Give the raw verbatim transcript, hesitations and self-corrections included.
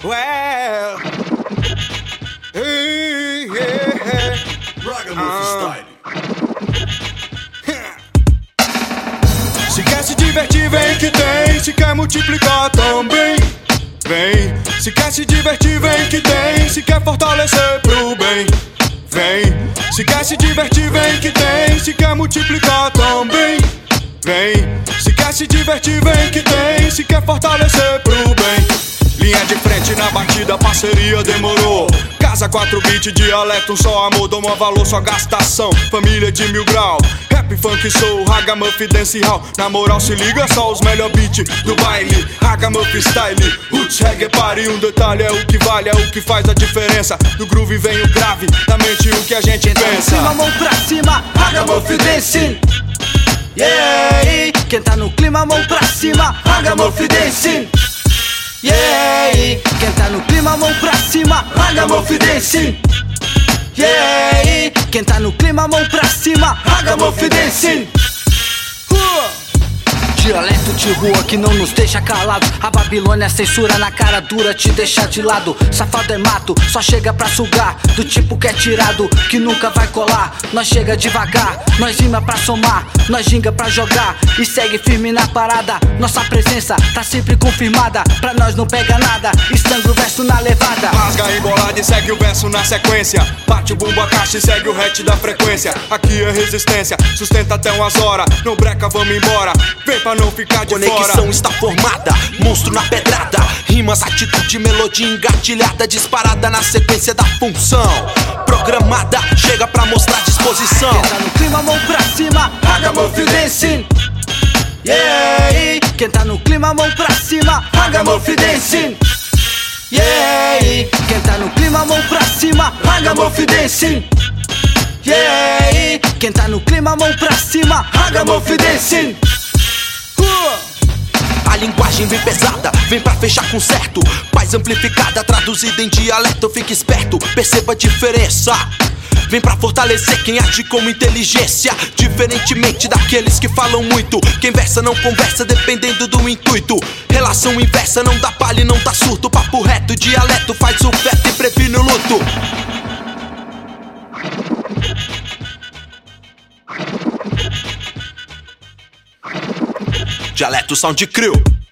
Well, hey, yeah. Ragamuffin style. Se quer se divertir, vem que tem. Se quer multiplicar, também vem. Se quer se divertir, vem que tem. Se quer fortalecer pro bem, vem. Se quer se divertir, vem que tem. Se quer multiplicar, também vem. Se quer se divertir, vem que tem. Se quer fortalecer pro bem. Linha de frente na batida, parceria demorou. Casa quatro bits, dialeto, um só amor. Doma valor, só gastação, família de mil grau. Rap, funk, soul, ragamuffin, dance hall. Na moral se liga só os melhor beat do baile. Ragamuffin style, roots, reggae, party. Um detalhe é o que vale, é o que faz a diferença. Do groove vem o grave, da mente o que a gente Quem pensa. tá no clima, mão pra cima, ragamuffin dancing. Yeah, quem tá no clima, mão pra cima, ragamuffin dancing. Yeah, quem tá no clima, mão pra cima, ragamuffin dancing. Yeah, quem tá no clima, mão pra cima, ragamuffin dancing. uh. Dialeto de rua que não nos deixa calados. A Babilônia censura na cara dura, te deixa de lado. Safado é mato, só chega pra sugar. Do tipo que é tirado, que nunca vai colar. Nós chega devagar, nós rima pra somar. Nós ginga pra jogar e segue firme na parada. Nossa presença tá sempre confirmada. Pra nós não pega nada, estangra o verso na levada. Rasga embolada e segue o verso na sequência. Bate o bumbo a caixa e segue o hatch da frequência. Aqui é resistência, sustenta até umas horas. Não breca, vamos embora, vem pra não ficar de Conexão fora. Conexão está formada, monstro na pedrada. Rimas, atitude, melodia engatilhada. Disparada na sequência da função programada, chega pra mostrar disposição. Quem tá no clima, mão pra cima, ragamuffin dancing. Yeah, quem tá no clima, mão pra cima, ragamuffin dancing. Yeah, quem tá no clima, mão pra cima, ragamuffin dancing. Yeah, quem tá no clima, mão pra cima, ragamuffin dancing. A linguagem vem pesada, vem pra fechar com certo. Paz amplificada, traduzida em dialeto. Fique esperto, perceba a diferença. Vem pra fortalecer quem age com inteligência. Diferentemente daqueles que falam muito. Quem versa não conversa, dependendo do intuito. Relação inversa, não dá palha e não dá surto. Papo reto, dialeto, faz o feto e previne o luto. Dialeto Sound Crew.